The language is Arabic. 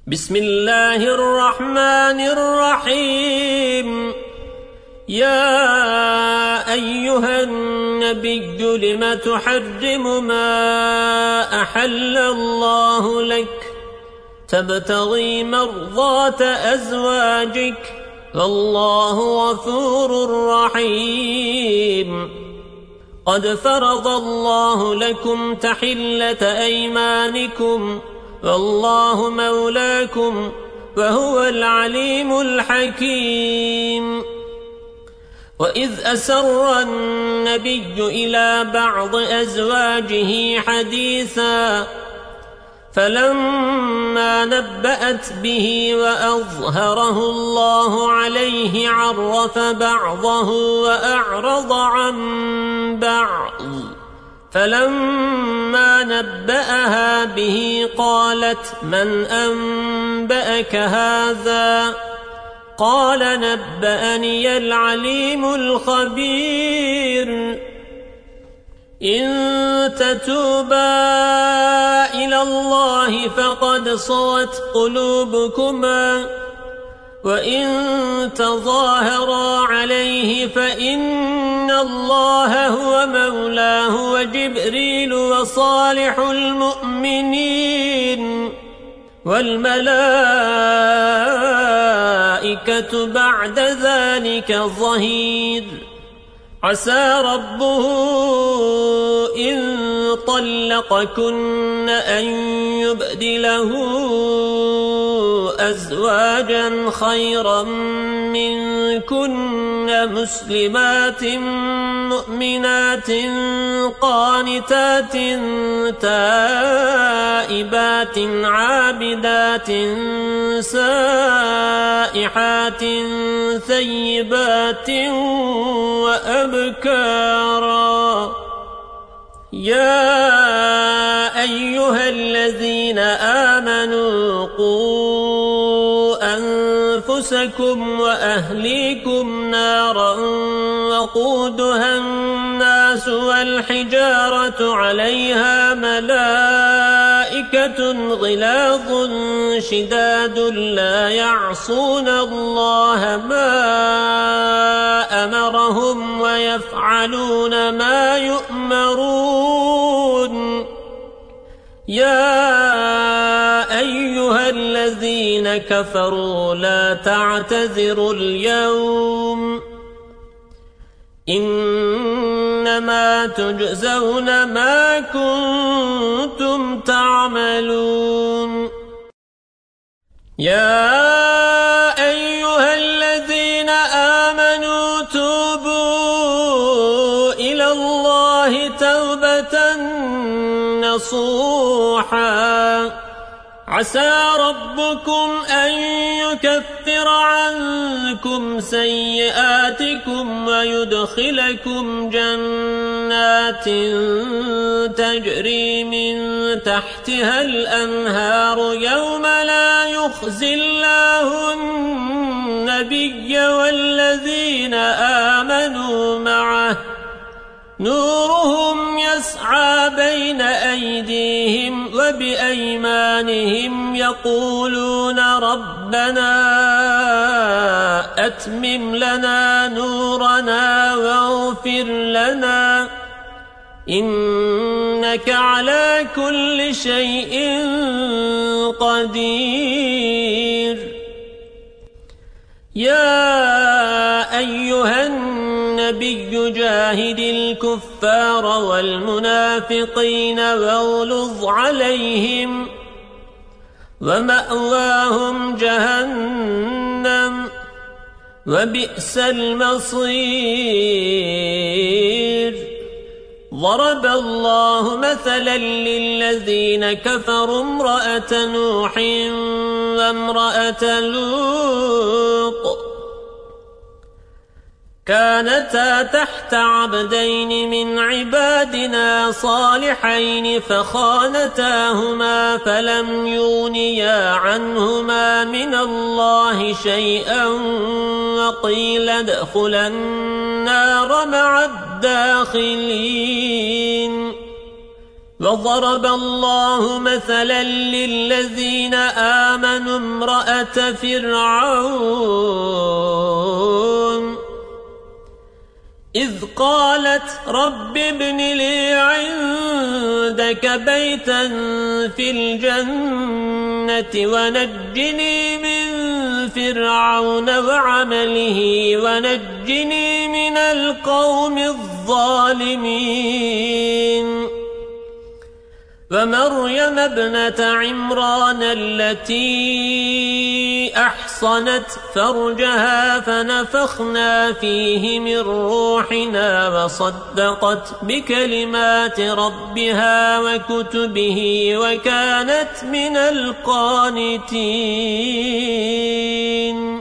بسم الله الرحمن الرحيم. يا أيها النبي لم تحرم ما أحل الله لك تبتغي مرضات أزواجك والله غفور رحيم. قد فرض الله لكم تحلة أيمانكم والله مولاكم وهو العليم الحكيم. وإذ أسر النبي إلى بعض أزواجه حديثا فلما نبأت به وأظهره الله عليه عرف بعضه وأعرض عن بعض. فلما نبأها به قالت من أنبأك هذا؟ قال نبأني العليم الخبير. إن تتوبا إلى الله فقد صغت قلوبكما وإن تظاهرا عليه فإن الله هو مولاه وجبريل وصالح المؤمنين والملائكة بعد ذلك ظهير. عسى ربه إن طلقكن أن يبدله أزواجا خيرا منكن مسلمات مؤمنات قانتات تائبات عابدات سائحات ثيبات وأبكارا. يا أيها الذين آمنوا قوا أنفسكم وأهليكم نارا وقودها الناس والحجارة عليها ملائكة غلاظ شداد لا يعصون الله ما أمرهم ويفعلون ما يؤمرون. يا أيها الذين كفروا لا تعتذروا اليوم إنما تجزون ما كنتم تعملون. يا أيها الذين آمنوا توبوا إلى الله توبة نصوحا عسى ربكم أن يكفر عنكم سيئاتكم ويدخلكم جنات تجري من تحتها الأنهار يوم لا يخزي الله النبي والذين آمنوا معه نورهم يسعى بين أيديهم وبأيمانهم يقولون ربنا أتمم لنا نورنا واغفر لنا إنك على كل شيء قدير. يا أيها النبي جاهد الكفار والمنافقين واغلظ عليهم ومأواهم جهنم وبئس المصير. ضرب الله مثلا للذين كفروا امرأة نوح وامرأة لوط كانتا تحت عبدين من عبادنا صالحين فخانتاهما فلم يغنيا عنهما من الله شيئا وقيل ادخلا النار مع الداخلين. وضرب الله مثلا للذين آمنوا امرأة فرعون إذ قالت رب ابن لي عندك بيتا في الجنة ونجني من فرعون وعمله ونجني من القوم الظالمين ومريم ابنة عمران التي أحصنت فرجها فنفخنا فيه من روحنا وصدقت بكلمات ربها وكتبه وكانت من القانتين